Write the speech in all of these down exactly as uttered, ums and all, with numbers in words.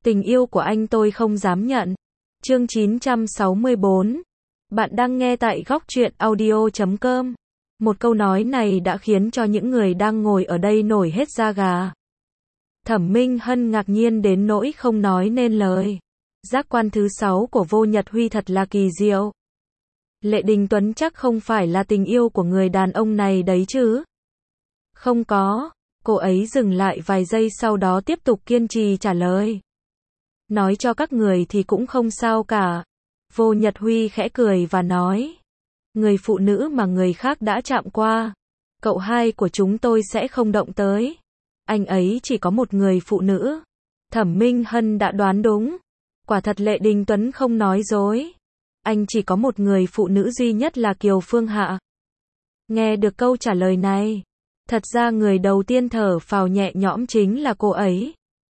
Tình yêu của anh tôi không dám nhận. Chương chín trăm sáu mươi tư. Bạn đang nghe tại góc truyện audio chấm com. Một câu nói này đã khiến cho những người đang ngồi ở đây nổi hết da gà. Thẩm Minh Hân ngạc nhiên đến nỗi không nói nên lời. Giác quan thứ sáu của Vô Nhật Huy thật là kỳ diệu. Lệ Đình Tuấn chắc không phải là tình yêu của người đàn ông này đấy chứ? Không có. Cô ấy dừng lại vài giây sau đó tiếp tục kiên trì trả lời. Nói cho các người thì cũng không sao cả. Vô Nhật Huy khẽ cười và nói. Người phụ nữ mà người khác đã chạm qua, cậu hai của chúng tôi sẽ không động tới. Anh ấy chỉ có một người phụ nữ. Thẩm Minh Hân đã đoán đúng. Quả thật Lệ Đình Tuấn không nói dối. Anh chỉ có một người phụ nữ duy nhất là Kiều Phương Hạ. Nghe được câu trả lời này, thật ra người đầu tiên thở phào nhẹ nhõm chính là cô ấy.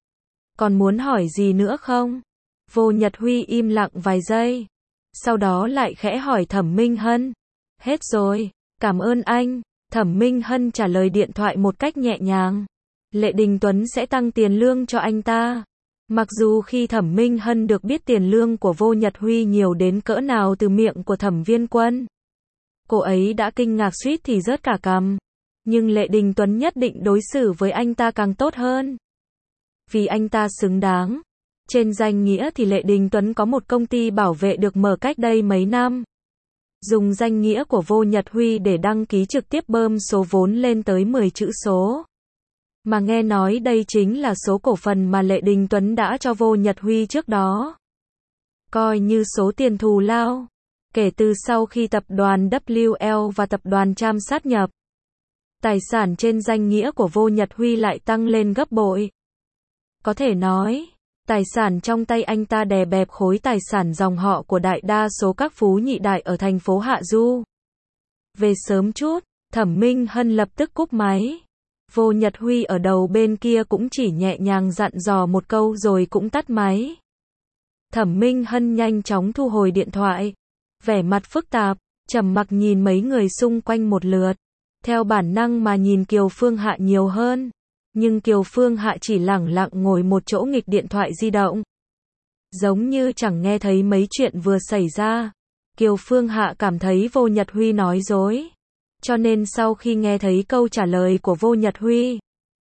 Còn muốn hỏi gì nữa không? Vô Nhật Huy im lặng vài giây. Sau đó lại khẽ hỏi Thẩm Minh Hân. Hết rồi, cảm ơn anh. Thẩm Minh Hân trả lời điện thoại một cách nhẹ nhàng. Lệ Đình Tuấn sẽ tăng tiền lương cho anh ta. Mặc dù khi Thẩm Minh Hân được biết tiền lương của Vô Nhật Huy nhiều đến cỡ nào từ miệng của Thẩm Viên Quân, cô ấy đã kinh ngạc suýt thì rớt cả cằm. Nhưng Lệ Đình Tuấn nhất định đối xử với anh ta càng tốt hơn. Vì anh ta xứng đáng. Trên danh nghĩa thì Lệ Đình Tuấn có một công ty bảo vệ được mở cách đây mấy năm. Dùng danh nghĩa của Vô Nhật Huy để đăng ký trực tiếp bơm số vốn lên tới mười chữ số. Mà nghe nói đây chính là số cổ phần mà Lệ Đình Tuấn đã cho Vô Nhật Huy trước đó. Coi như số tiền thù lao. Kể từ sau khi tập đoàn W L và tập đoàn Tram sát nhập, tài sản trên danh nghĩa của Vô Nhật Huy lại tăng lên gấp bội. Có thể nói, tài sản trong tay anh ta đè bẹp khối tài sản dòng họ của đại đa số các phú nhị đại ở thành phố Hạ Du. Về sớm chút, Thẩm Minh Hân lập tức cúp máy. Vô Nhật Huy ở đầu bên kia cũng chỉ nhẹ nhàng dặn dò một câu rồi cũng tắt máy. Thẩm Minh Hân nhanh chóng thu hồi điện thoại. Vẻ mặt phức tạp, trầm mặc nhìn mấy người xung quanh một lượt. Theo bản năng mà nhìn Kiều Phương Hạ nhiều hơn. Nhưng Kiều Phương Hạ chỉ lẳng lặng ngồi một chỗ nghịch điện thoại di động. Giống như chẳng nghe thấy mấy chuyện vừa xảy ra. Kiều Phương Hạ cảm thấy Vô Nhật Huy nói dối. Cho nên sau khi nghe thấy câu trả lời của Vô Nhật Huy,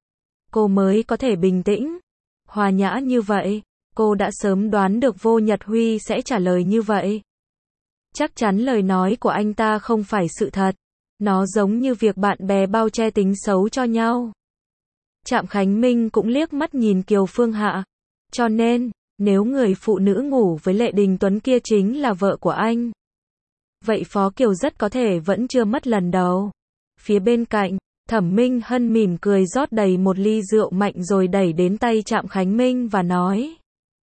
cô mới có thể bình tĩnh, hòa nhã như vậy. Cô đã sớm đoán được Vô Nhật Huy sẽ trả lời như vậy. Chắc chắn lời nói của anh ta không phải sự thật. Nó giống như việc bạn bè bao che tính xấu cho nhau. Trạm Khánh Minh cũng liếc mắt nhìn Kiều Phương Hạ. Cho nên, nếu người phụ nữ ngủ với Lệ Đình Tuấn kia chính là vợ của anh, vậy Phó Kiều rất có thể vẫn chưa mất lần đầu. Phía bên cạnh, Thẩm Minh Hân mỉm cười rót đầy một ly rượu mạnh rồi đẩy đến tay Trạm Khánh Minh và nói.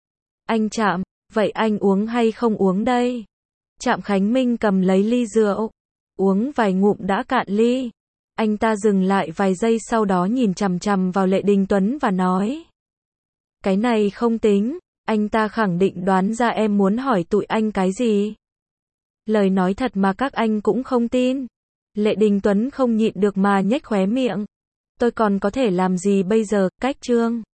Anh Trạm, vậy anh uống hay không uống đây? Trạm Khánh Minh cầm lấy ly rượu, uống vài ngụm đã cạn ly. Anh ta dừng lại vài giây sau đó nhìn chằm chằm vào Lệ Đình Tuấn và nói. Cái này không tính, anh ta khẳng định đoán ra em muốn hỏi tụi anh cái gì. Lời nói thật mà các anh cũng không tin. Lệ Đình Tuấn không nhịn được mà nhếch khóe miệng. Tôi còn có thể làm gì bây giờ, cách chương.